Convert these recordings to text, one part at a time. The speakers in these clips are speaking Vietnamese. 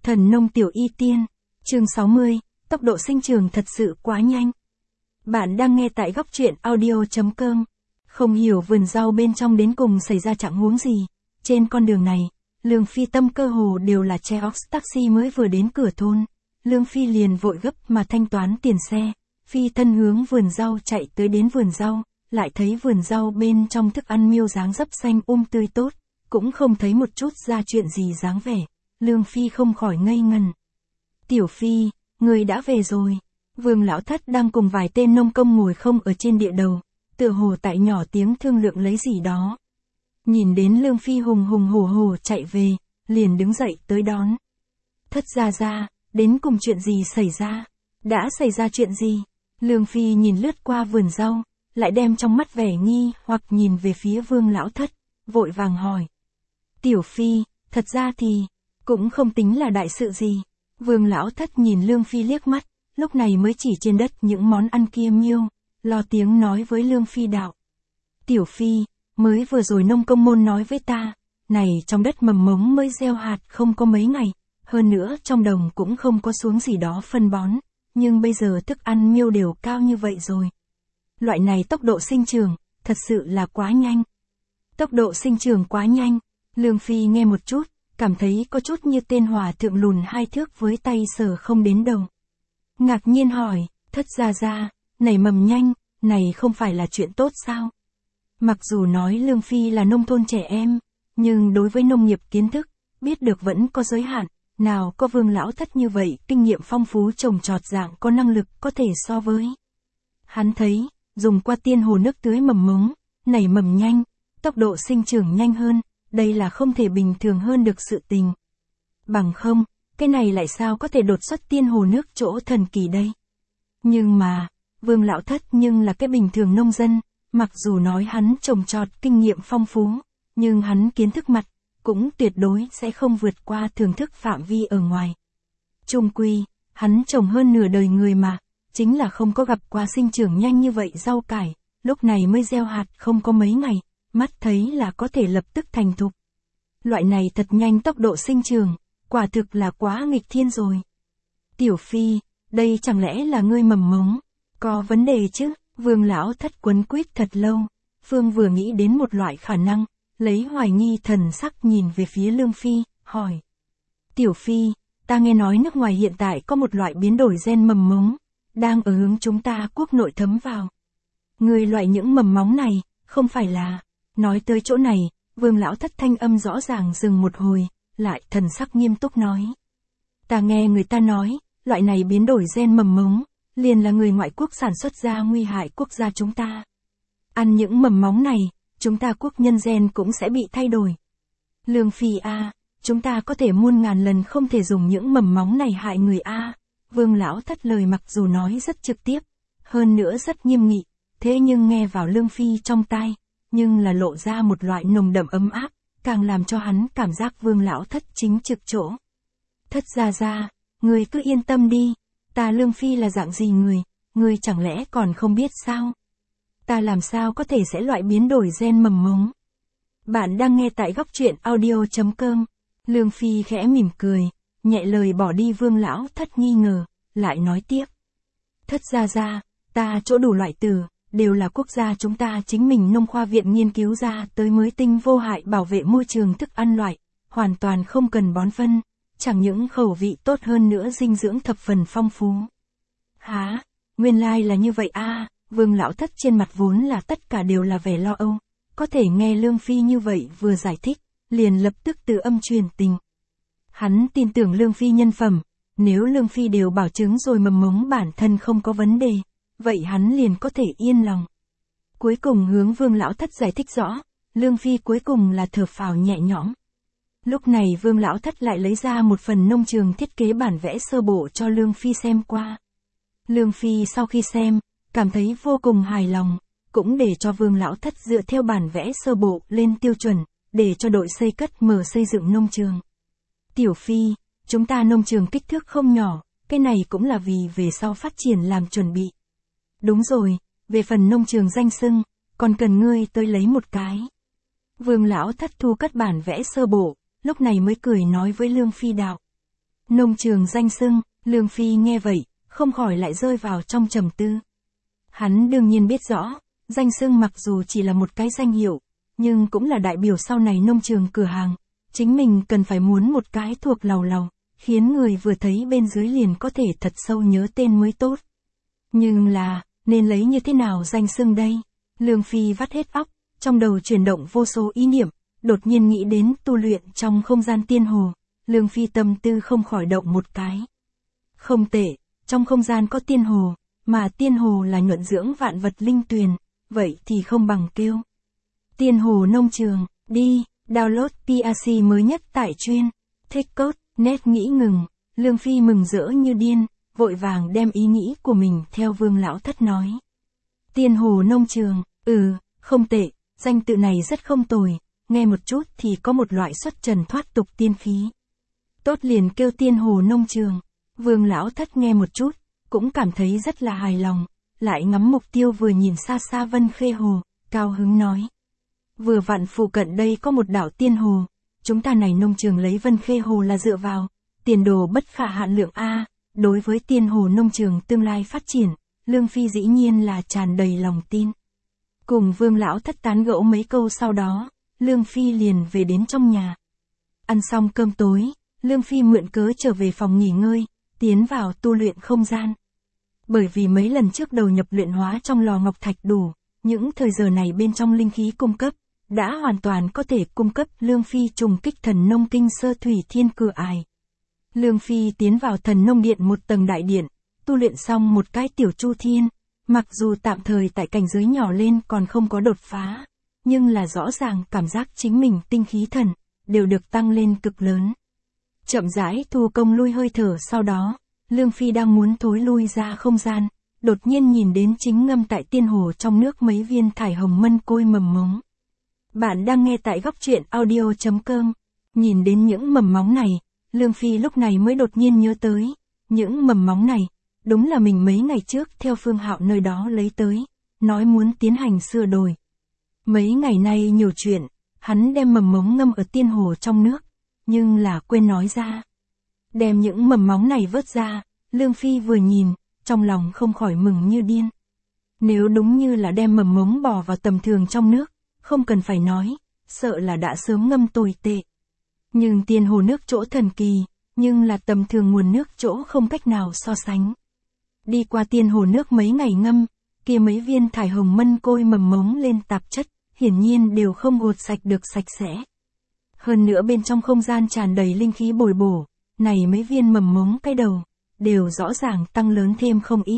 Thần nông tiểu y tiên, chương 60, tốc độ sinh trưởng thật sự quá nhanh. Bạn đang nghe tại góc truyện audio.com. Không hiểu vườn rau bên trong đến cùng xảy ra trạng huống gì. Trên con đường này, Lương Phi tâm cơ hồ đều là Cheox taxi mới vừa đến cửa thôn. Lương Phi liền vội gấp mà thanh toán tiền xe. Phi thân hướng vườn rau chạy tới đến vườn rau, lại thấy vườn rau bên trong thức ăn miêu dáng dấp xanh tươi tốt, cũng không thấy một chút ra chuyện gì dáng vẻ. Lương Phi không khỏi ngây ngần. Tiểu Phi, người đã về rồi. Vương lão thất đang cùng vài tên nông công ngồi không ở trên địa đầu, tựa hồ tại nhỏ tiếng thương lượng lấy gì đó. Nhìn đến Lương Phi hùng hổ chạy về, liền đứng dậy tới đón. Thất gia, đến cùng chuyện gì xảy ra? Đã xảy ra chuyện gì? Lương Phi nhìn lướt qua vườn rau, lại đem trong mắt vẻ nghi hoặc nhìn về phía Vương lão thất, vội vàng hỏi. Tiểu Phi, thật ra thì, cũng không tính là đại sự gì. Vương lão thất nhìn Lương Phi liếc mắt, lúc này mới chỉ trên đất những món ăn kia miêu, lo tiếng nói với Lương Phi đạo. Tiểu Phi, mới vừa rồi nông công môn nói với ta, này trong đất mầm mống mới gieo hạt không có mấy ngày, hơn nữa trong đồng cũng không có xuống gì đó phân bón, nhưng bây giờ thức ăn miêu đều cao như vậy rồi. Loại này tốc độ sinh trưởng, thật sự là quá nhanh. Tốc độ sinh trưởng quá nhanh, Lương Phi nghe một chút, cảm thấy có chút như tên hòa thượng lùn 2 thước với tay sờ không đến đầu. Ngạc nhiên hỏi, thất gia, nảy mầm nhanh, này không phải là chuyện tốt sao? Mặc dù nói Lương Phi là nông thôn trẻ em, nhưng đối với nông nghiệp kiến thức, biết được vẫn có giới hạn, nào có Vương lão thất như vậy, kinh nghiệm phong phú trồng trọt dạng có năng lực có thể so với. Hắn thấy, dùng qua tiên hồ nước tưới mầm mống, nảy mầm nhanh, tốc độ sinh trưởng nhanh hơn, đây là không thể bình thường hơn được sự tình. Bằng không, cái này lại sao có thể đột xuất tiên hồ nước chỗ thần kỳ đây? Nhưng mà, Vương lão thất nhưng là cái bình thường nông dân, mặc dù nói hắn trồng trọt kinh nghiệm phong phú, nhưng hắn kiến thức mặt, cũng tuyệt đối sẽ không vượt qua thưởng thức phạm vi ở ngoài. Chung quy, hắn trồng hơn nửa đời người mà, chính là không có gặp qua sinh trưởng nhanh như vậy rau cải, lúc này mới gieo hạt không có mấy ngày, mắt thấy là có thể lập tức thành thục. Loại này thật nhanh tốc độ sinh trưởng, quả thực là quá nghịch thiên rồi. Tiểu Phi, đây chẳng lẽ là ngươi mầm mống, có vấn đề chứ? Vương lão thất quấn quýt thật lâu, Phương vừa nghĩ đến một loại khả năng, lấy hoài nghi thần sắc nhìn về phía Lương Phi, hỏi. Tiểu Phi, ta nghe nói nước ngoài hiện tại có một loại biến đổi gen mầm mống, đang ở hướng chúng ta quốc nội thấm vào. Người loại những mầm móng này, không phải là... Nói tới chỗ này, Vương lão thất thanh âm rõ ràng dừng một hồi, lại thần sắc nghiêm túc nói. Ta nghe người ta nói, loại này biến đổi gen mầm mống, liền là người ngoại quốc sản xuất ra nguy hại quốc gia chúng ta. Ăn những mầm móng này, chúng ta quốc nhân gen cũng sẽ bị thay đổi. Lương Phi a, chúng ta có thể muôn ngàn lần không thể dùng những mầm móng này hại người a. Vương lão thất lời mặc dù nói rất trực tiếp, hơn nữa rất nghiêm nghị, thế nhưng nghe vào Lương Phi trong tai, nhưng là lộ ra một loại nồng đậm ấm áp, càng làm cho hắn cảm giác Vương lão thất chính trực chỗ. Thất gia, người cứ yên tâm đi, ta Lương Phi là dạng gì người chẳng lẽ còn không biết sao? Ta làm sao có thể sẽ loại biến đổi gen mầm mống? Bạn đang nghe tại góc truyện audio.com. Lương Phi khẽ mỉm cười, nhẹ lời bỏ đi Vương lão thất nghi ngờ, lại nói tiếp. Thất gia, ta chỗ đủ loại từ, đều là quốc gia chúng ta chính mình nông khoa viện nghiên cứu ra tới mới tinh vô hại bảo vệ môi trường thức ăn loại, hoàn toàn không cần bón phân, chẳng những khẩu vị tốt hơn nữa dinh dưỡng thập phần phong phú. Hả, nguyên lai là như vậy a. Vương lão thất trên mặt vốn là tất cả đều là vẻ lo âu, có thể nghe Lương Phi như vậy vừa giải thích, liền lập tức từ âm truyền tình. Hắn tin tưởng Lương Phi nhân phẩm, nếu Lương Phi đều bảo chứng rồi mầm mống bản thân không có vấn đề, vậy hắn liền có thể yên lòng. Cuối cùng hướng Vương lão thất giải thích rõ, Lương Phi cuối cùng là thở phào nhẹ nhõm. Lúc này Vương lão thất lại lấy ra một phần nông trường thiết kế bản vẽ sơ bộ cho Lương Phi xem qua. Lương Phi sau khi xem, cảm thấy vô cùng hài lòng, cũng để cho Vương lão thất dựa theo bản vẽ sơ bộ lên tiêu chuẩn, để cho đội xây cất mở xây dựng nông trường. Tiểu Phi, chúng ta nông trường kích thước không nhỏ, cái này cũng là vì về sau phát triển làm chuẩn bị. Đúng rồi, về phần nông trường danh xưng, còn cần ngươi tới lấy một cái. Vương lão thất thu cất bản vẽ sơ bộ, lúc này mới cười nói với Lương Phi đạo. Nông trường danh xưng, Lương Phi nghe vậy, không khỏi lại rơi vào trong trầm tư. Hắn đương nhiên biết rõ, danh xưng mặc dù chỉ là một cái danh hiệu, nhưng cũng là đại biểu sau này nông trường cửa hàng. Chính mình cần phải muốn một cái thuộc lầu lầu, khiến người vừa thấy bên dưới liền có thể thật sâu nhớ tên mới tốt. Nhưng là, nên lấy như thế nào danh xưng đây? Lương Phi vắt hết óc, trong đầu chuyển động vô số ý niệm, đột nhiên nghĩ đến tu luyện trong không gian tiên hồ. Lương Phi tâm tư không khỏi động một cái. Không tệ, trong không gian có tiên hồ, mà tiên hồ là nhuận dưỡng vạn vật linh tuyền, vậy thì không bằng kêu tiên hồ nông trường, đi, download PRC mới nhất tại chuyên, thích code, net nghĩ ngừng, Lương Phi mừng rỡ như điên, vội vàng đem ý nghĩ của mình theo Vương Lão Thất nói. Tiên hồ nông trường, không tệ, danh tự này rất không tồi, nghe một chút thì có một loại xuất trần thoát tục tiên khí. Tốt liền kêu tiên hồ nông trường, Vương Lão Thất nghe một chút, cũng cảm thấy rất là hài lòng, lại ngắm mục tiêu vừa nhìn xa xa Vân Khê Hồ, cao hứng nói. Vừa vặn phụ cận đây có một đảo tiên hồ, chúng ta này nông trường lấy Vân Khê Hồ là dựa vào, tiền đồ bất khả hạn lượng A, đối với tiên hồ nông trường tương lai phát triển, Lương Phi dĩ nhiên là tràn đầy lòng tin. Cùng Vương Lão Thất tán gẫu mấy câu sau đó, Lương Phi liền về đến trong nhà. Ăn xong cơm tối, Lương Phi mượn cớ trở về phòng nghỉ ngơi, tiến vào tu luyện không gian. Bởi vì mấy lần trước đầu nhập luyện hóa trong lò ngọc thạch đủ, những thời giờ này bên trong linh khí cung cấp, đã hoàn toàn có thể cung cấp Lương Phi trùng kích thần nông kinh sơ thủy thiên cửa ải. Lương Phi tiến vào thần nông điện một tầng đại điện, tu luyện xong một cái tiểu chu thiên, mặc dù tạm thời tại cảnh giới nhỏ lên còn không có đột phá, nhưng là rõ ràng cảm giác chính mình tinh khí thần, đều được tăng lên cực lớn. Chậm rãi thu công lui hơi thở sau đó, Lương Phi đang muốn thối lui ra không gian, đột nhiên nhìn đến chính ngâm tại tiên hồ trong nước mấy viên thải hồng mân côi mầm mống. Bạn đang nghe tại góc truyện audio.com. Nhìn đến những mầm móng này, Lương Phi lúc này mới đột nhiên nhớ tới, những mầm móng này, đúng là mình mấy ngày trước theo Phương Hạo nơi đó lấy tới, nói muốn tiến hành sửa đổi. Mấy ngày nay nhiều chuyện, hắn đem mầm mống ngâm ở tiên hồ trong nước, nhưng là quên nói ra. Đem những mầm móng này vớt ra, Lương Phi vừa nhìn, trong lòng không khỏi mừng như điên. Nếu đúng như là đem mầm mống bỏ vào tầm thường trong nước, không cần phải nói, sợ là đã sớm ngâm tồi tệ. Nhưng tiên hồ nước chỗ thần kỳ, nhưng là tầm thường nguồn nước chỗ không cách nào so sánh. Đi qua tiên hồ nước mấy ngày ngâm, kia mấy viên thải hồng mân côi mầm mống lên tạp chất, hiển nhiên đều không gột sạch được sạch sẽ. Hơn nữa bên trong không gian tràn đầy linh khí bồi bổ, này mấy viên mầm mống cái đầu, đều rõ ràng tăng lớn thêm không ít.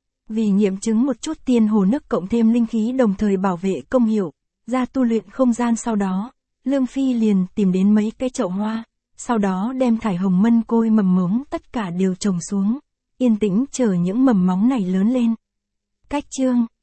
Vì nghiệm chứng một chút tiên hồ nước cộng thêm linh khí đồng thời bảo vệ công hiệu, ra tu luyện không gian sau đó, Lương Phi liền tìm đến mấy cái chậu hoa, sau đó đem thải hồng mân côi mầm mống tất cả đều trồng xuống, yên tĩnh chờ những mầm móng này lớn lên. Cách chương